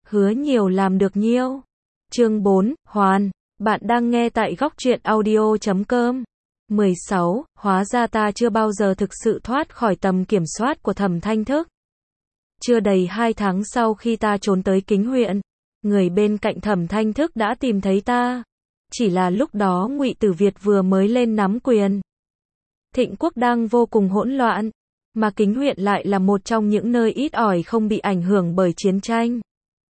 Hứa nhiều làm được nhiêu. Chương 4, Hoàn. Bạn đang nghe tại góc truyện audio.com. 16. Hóa ra ta chưa bao giờ thực sự thoát khỏi tầm kiểm soát của Thẩm Thanh Thức. Chưa đầy 2 tháng sau khi ta trốn tới Kính huyện, người bên cạnh Thẩm Thanh Thức đã tìm thấy ta. Chỉ là lúc đó Ngụy Tử Việt vừa mới lên nắm quyền. Thịnh Quốc đang vô cùng hỗn loạn, mà Kính huyện lại là một trong những nơi ít ỏi không bị ảnh hưởng bởi chiến tranh.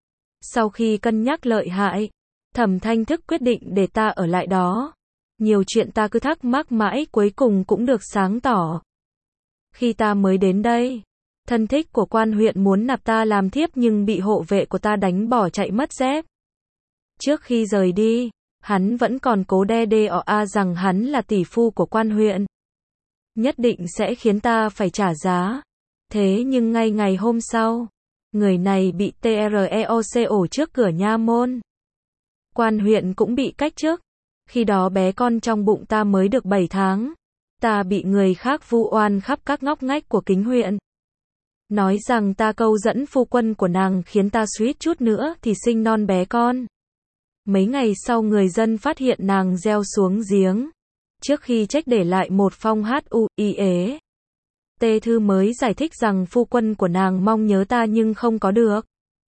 Sau khi cân nhắc lợi hại, Thẩm Thanh Thức quyết định để ta ở lại đó. Nhiều chuyện ta cứ thắc mắc mãi cuối cùng cũng được sáng tỏ. Khi ta mới đến đây, thân thích của quan huyện muốn nạp ta làm thiếp nhưng bị hộ vệ của ta đánh bỏ chạy mất dép. Trước khi rời đi, hắn vẫn còn cố đe rằng hắn là tỷ phu của quan huyện. Nhất định sẽ khiến ta phải trả giá. Thế nhưng ngay ngày hôm sau, người này bị TREOCO trước cửa nha môn. Quan huyện cũng bị cách chức. Khi đó bé con trong bụng ta mới được 7 tháng. Ta bị người khác vu oan khắp các ngóc ngách của Kính huyện. Nói rằng ta câu dẫn phu quân của nàng khiến ta suýt chút nữa thì sinh non bé con. Mấy ngày sau người dân phát hiện nàng gieo xuống giếng. Trước khi chết để lại một phong HUIE. Tê Thư mới giải thích rằng phu quân của nàng mong nhớ ta nhưng không có được.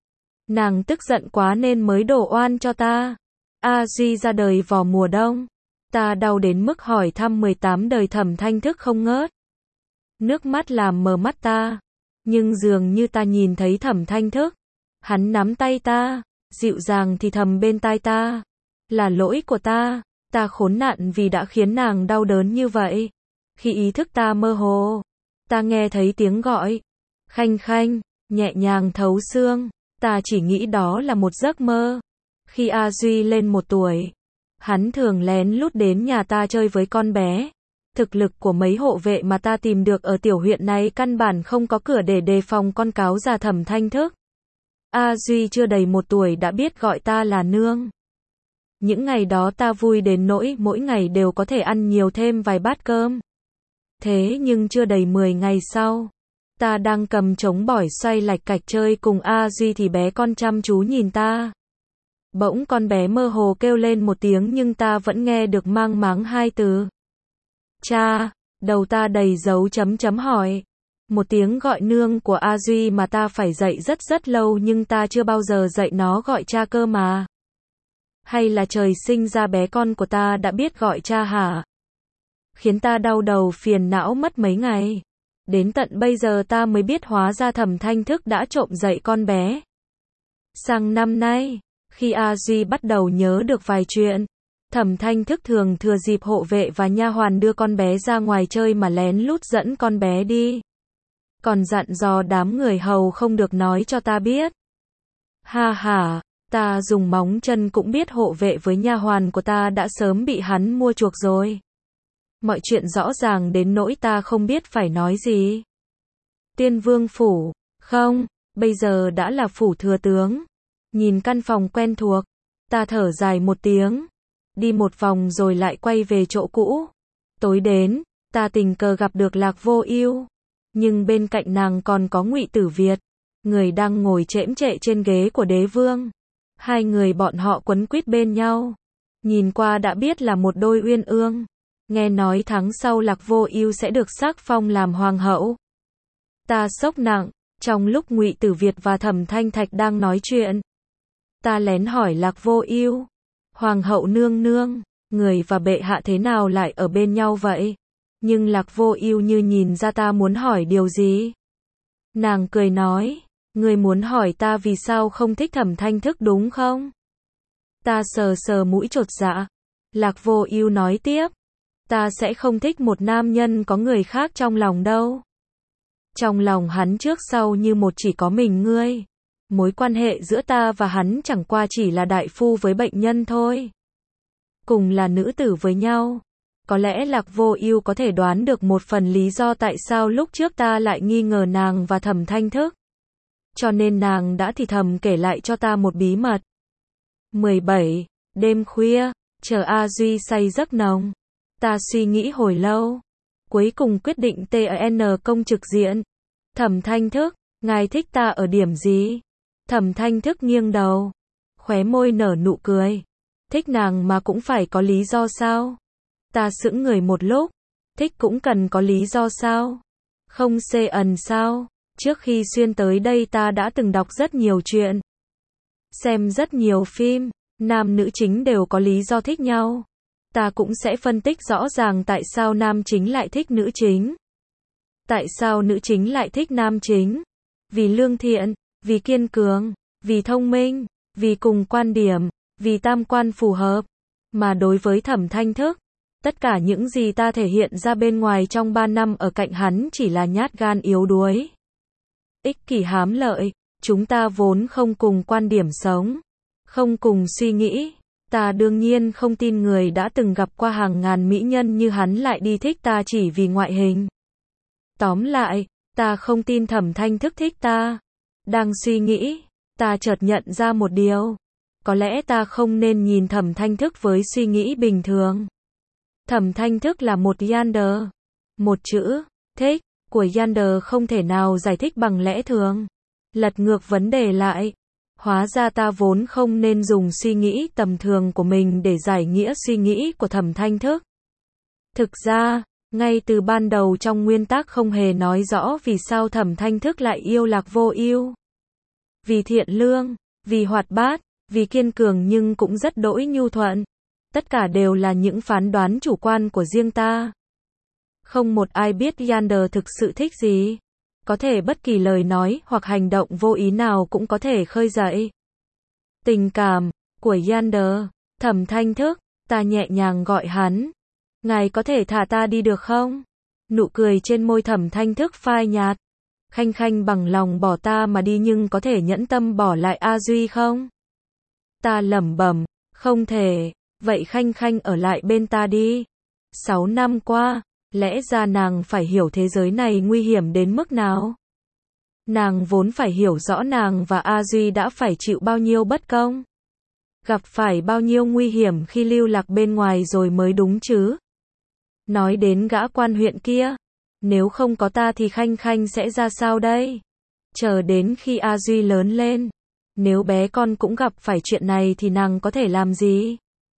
Nàng tức giận quá nên mới đổ oan cho ta. A Duy ra đời vào mùa đông. Ta đau đến mức hỏi thăm 18 đời Thẩm Thanh Thức không ngớt. Nước mắt làm mờ mắt ta. Nhưng dường như ta nhìn thấy Thẩm Thanh Thức. Hắn nắm tay ta, dịu dàng thì thầm bên tai ta. Là lỗi của ta. Ta khốn nạn vì đã khiến nàng đau đớn như vậy. Khi ý thức ta mơ hồ, ta nghe thấy tiếng gọi. Khanh khanh, nhẹ nhàng thấu xương. Ta chỉ nghĩ đó là một giấc mơ. Khi A Duy lên 1 tuổi, hắn thường lén lút đến nhà ta chơi với con bé. Thực lực của mấy hộ vệ mà ta tìm được ở tiểu huyện này căn bản không có cửa để đề phòng con cáo già Thẩm Thanh Thức. A Duy chưa đầy 1 tuổi đã biết gọi ta là nương. Những ngày đó ta vui đến nỗi mỗi ngày đều có thể ăn nhiều thêm vài bát cơm. Thế nhưng chưa đầy 10 ngày sau, ta đang cầm trống bỏi xoay lạch cạch chơi cùng A Duy thì bé con chăm chú nhìn ta. Bỗng con bé mơ hồ kêu lên một tiếng nhưng ta vẫn nghe được mang máng 2 từ. Cha, đầu ta đầy dấu chấm hỏi. Một tiếng gọi nương của A Duy mà ta phải dạy rất lâu nhưng ta chưa bao giờ dạy nó gọi cha cơ mà. Hay là trời sinh ra bé con của ta đã biết gọi cha hả? Khiến ta đau đầu phiền não mất mấy ngày. Đến tận bây giờ ta mới biết hóa ra Thẩm Thanh Thức đã trộm dạy con bé. Sang năm nay, khi A Duy bắt đầu nhớ được vài chuyện, Thẩm Thanh Thức thường thừa dịp hộ vệ và nha hoàn đưa con bé ra ngoài chơi mà lén lút dẫn con bé đi. Còn dặn dò đám người hầu không được nói cho ta biết. Ha ha, ta dùng móng chân cũng biết hộ vệ với nha hoàn của ta đã sớm bị hắn mua chuộc rồi. Mọi chuyện rõ ràng đến nỗi ta không biết phải nói gì. Tiên Vương phủ, không, bây giờ đã là phủ thừa tướng. Nhìn căn phòng quen thuộc, ta thở dài một tiếng, đi một vòng rồi lại quay về chỗ cũ. Tối đến, ta tình cờ gặp được Lạc Vô Ưu, nhưng bên cạnh nàng còn có Ngụy Tử Việt, người đang ngồi chễm chệ trên ghế của đế vương. Hai người bọn họ quấn quýt bên nhau, nhìn qua đã biết là một đôi uyên ương. Nghe nói tháng sau Lạc Vô Ưu sẽ được sắc phong làm hoàng hậu. Ta sốc nặng, trong lúc Ngụy Tử Việt và Thẩm Thanh Thạch đang nói chuyện, ta lén hỏi Lạc Vô Ưu, hoàng hậu nương nương, người và bệ hạ thế nào lại ở bên nhau vậy? Nhưng Lạc Vô Ưu như nhìn ra ta muốn hỏi điều gì. Nàng cười nói, ngươi muốn hỏi ta vì sao không thích Thẩm Thanh Thức đúng không? Ta sờ mũi chột dạ. Lạc Vô Ưu nói tiếp, ta sẽ không thích một nam nhân có người khác trong lòng đâu. Trong lòng hắn trước sau như một chỉ có mình ngươi. Mối quan hệ giữa ta và hắn chẳng qua chỉ là đại phu với bệnh nhân thôi. Cùng là nữ tử với nhau. Có lẽ Lạc Vô Ưu có thể đoán được một phần lý do tại sao lúc trước ta lại nghi ngờ nàng và Thẩm Thanh Thức. Cho nên nàng đã thì thầm kể lại cho ta một bí mật. 17. Đêm khuya, chờ A Duy say giấc nồng. Ta suy nghĩ hồi lâu. Cuối cùng quyết định TN công trực diện. Thẩm Thanh Thức, ngài thích ta ở điểm gì? Thẩm Thanh Thức nghiêng đầu, khóe môi nở nụ cười. Thích nàng mà cũng phải có lý do sao? Ta sững người một lúc, thích cũng cần có lý do sao? Không xê ẩn sao? Trước khi xuyên tới đây ta đã từng đọc rất nhiều chuyện, xem rất nhiều phim, nam nữ chính đều có lý do thích nhau. Ta cũng sẽ phân tích rõ ràng tại sao nam chính lại thích nữ chính. Tại sao nữ chính lại thích nam chính? Vì lương thiện, vì kiên cường, vì thông minh, vì cùng quan điểm, vì tam quan phù hợp. Mà đối với Thẩm Thanh Thức, tất cả những gì ta thể hiện ra bên ngoài trong 3 năm ở cạnh hắn chỉ là nhát gan yếu đuối, ích kỷ hám lợi. Chúng ta vốn không cùng quan điểm sống, không cùng suy nghĩ. Ta đương nhiên không tin người đã từng gặp qua hàng ngàn mỹ nhân như hắn lại đi thích ta chỉ vì ngoại hình. Tóm lại, ta không tin Thẩm Thanh Thức thích ta. Đang suy nghĩ, ta chợt nhận ra một điều. Có lẽ ta không nên nhìn Thẩm Thanh Thức với suy nghĩ bình thường. Thẩm Thanh Thức là một Yander. Một chữ, thích, của Yander không thể nào giải thích bằng lẽ thường. Lật ngược vấn đề lại. Hóa ra ta vốn không nên dùng suy nghĩ tầm thường của mình để giải nghĩa suy nghĩ của Thẩm Thanh Thức. Thực ra, ngay từ ban đầu trong nguyên tắc không hề nói rõ vì sao Thẩm Thanh Thức lại yêu Lạc Vô Ưu. Vì thiện lương, vì hoạt bát, vì kiên cường nhưng cũng rất đỗi nhu thuận. Tất cả đều là những phán đoán chủ quan của riêng ta. Không một ai biết Yander thực sự thích gì. Có thể bất kỳ lời nói hoặc hành động vô ý nào cũng có thể khơi dậy tình cảm của Yander. Thẩm Thanh Thức, ta nhẹ nhàng gọi hắn. Ngài có thể thả ta đi được không? Nụ cười trên môi Thẩm Thanh Thức phai nhạt. Khanh Khanh bằng lòng bỏ ta mà đi nhưng có thể nhẫn tâm bỏ lại A Duy không? Ta lẩm bẩm, không thể. Vậy Khanh Khanh ở lại bên ta đi. 6 năm qua, lẽ ra nàng phải hiểu thế giới này nguy hiểm đến mức nào. Nàng vốn phải hiểu rõ nàng và A Duy đã phải chịu bao nhiêu bất công. Gặp phải bao nhiêu nguy hiểm khi lưu lạc bên ngoài rồi mới đúng chứ. Nói đến gã quan huyện kia, nếu không có ta thì Khanh Khanh sẽ ra sao đây? Chờ đến khi A Duy lớn lên, nếu bé con cũng gặp phải chuyện này thì nàng có thể làm gì?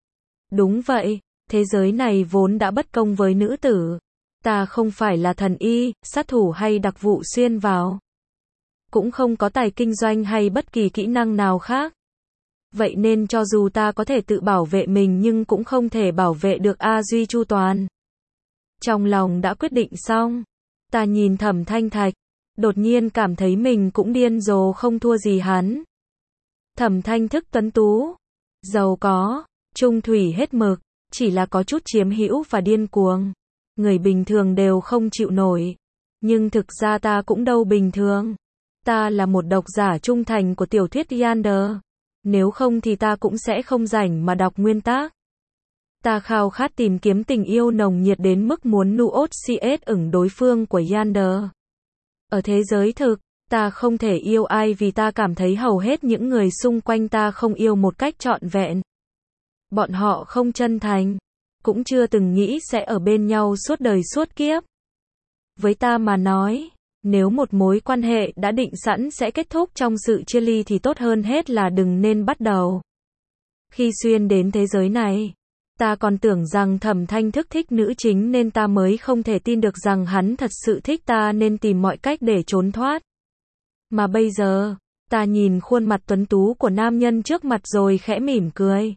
Đúng vậy, thế giới này vốn đã bất công với nữ tử. Ta không phải là thần y, sát thủ hay đặc vụ xuyên vào. Cũng không có tài kinh doanh hay bất kỳ kỹ năng nào khác. Vậy nên cho dù ta có thể tự bảo vệ mình nhưng cũng không thể bảo vệ được A Duy chu toàn. Trong lòng đã quyết định xong, ta nhìn Thẩm Thanh Thạch, đột nhiên cảm thấy mình cũng điên rồ không thua gì hắn. Thẩm Thanh Thức tuấn tú, giàu có, trung thủy hết mực, chỉ là có chút chiếm hữu và điên cuồng. Người bình thường đều không chịu nổi. Nhưng thực ra ta cũng đâu bình thường. Ta là một độc giả trung thành của tiểu thuyết Yander. Nếu không thì ta cũng sẽ không rảnh mà đọc nguyên tác. Ta khao khát tìm kiếm tình yêu nồng nhiệt đến mức muốn nuốt CS ửng đối phương của Yander. Ở thế giới thực, ta không thể yêu ai vì ta cảm thấy hầu hết những người xung quanh ta không yêu một cách trọn vẹn. Bọn họ không chân thành, cũng chưa từng nghĩ sẽ ở bên nhau suốt đời suốt kiếp. Với ta mà nói, nếu một mối quan hệ đã định sẵn sẽ kết thúc trong sự chia ly thì tốt hơn hết là đừng nên bắt đầu. Khi xuyên đến thế giới này, ta còn tưởng rằng Thẩm Thanh Thức thích nữ chính nên ta mới không thể tin được rằng hắn thật sự thích ta nên tìm mọi cách để trốn thoát. Mà bây giờ, ta nhìn khuôn mặt tuấn tú của nam nhân trước mặt rồi khẽ mỉm cười.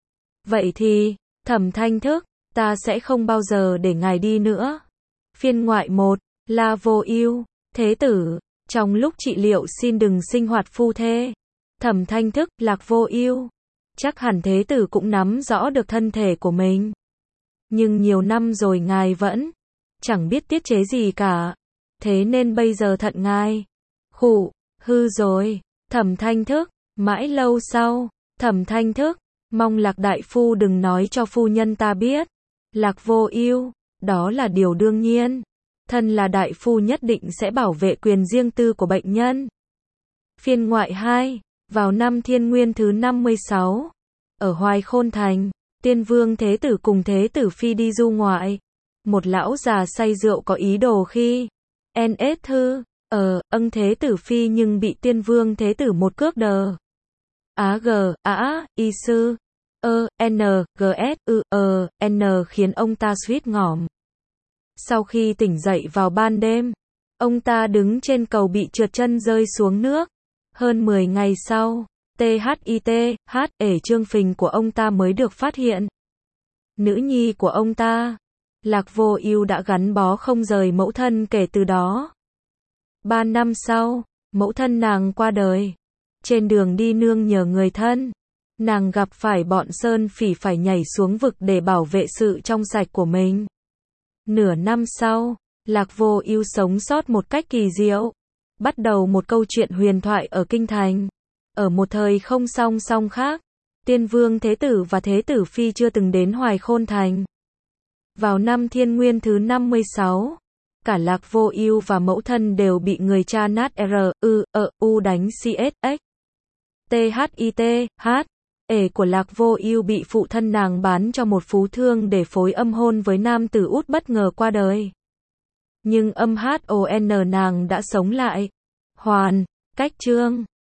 Vậy thì, Thẩm Thanh Thức, ta sẽ không bao giờ để ngài đi nữa. Phiên ngoại 1, La Vô Ưu, Thế tử, trong lúc trị liệu xin đừng sinh hoạt phu thê. Thẩm Thanh Thức, Lạc Vô Ưu. Chắc hẳn thế tử cũng nắm rõ được thân thể của mình. Nhưng nhiều năm rồi ngài vẫn chẳng biết tiết chế gì cả. Thế nên bây giờ thận ngài khụ, hư rồi. Thẩm Thanh Thức, mãi lâu sau, Thẩm Thanh Thức, mong Lạc đại phu đừng nói cho phu nhân ta biết. Lạc Vô Ưu, đó là điều đương nhiên. Thân là đại phu nhất định sẽ bảo vệ quyền riêng tư của bệnh nhân. Phiên ngoại 2, vào năm Thiên Nguyên thứ 56, ở Hoài Khôn Thành, Tiên Vương Thế tử cùng Thế tử Phi đi du ngoại. Một lão già say rượu có ý đồ khi NS thư Âng Thế Tử Phi nhưng bị Tiên Vương Thế Tử một cước đờ. Y sư. N khiến ông ta suýt ngỏm. Sau khi tỉnh dậy vào ban đêm, ông ta đứng trên cầu bị trượt chân rơi xuống nước. Hơn 10 ngày sau, trương phình của ông ta mới được phát hiện. Nữ nhi của ông ta, Lạc Vô Ưu đã gắn bó không rời mẫu thân kể từ đó. 3 năm sau, mẫu thân nàng qua đời. Trên đường đi nương nhờ người thân, nàng gặp phải bọn Sơn Phỉ phải nhảy xuống vực để bảo vệ sự trong sạch của mình. Nửa năm sau, Lạc Vô Ưu sống sót một cách kỳ diệu, bắt đầu một câu chuyện huyền thoại ở kinh thành. Ở một thời không song song khác, Tiên Vương Thế Tử và Thế Tử Phi chưa từng đến Hoài Khôn Thành. Vào năm Thiên Nguyên thứ 56, cả Lạc Vô Ưu và mẫu thân đều bị người cha nát đánh CSX. Của Lạc Vô Ưu bị phụ thân nàng bán cho một phú thương để phối âm hôn với nam tử Út bất ngờ qua đời. Nhưng âm nàng đã sống lại. Hoàn, cách chương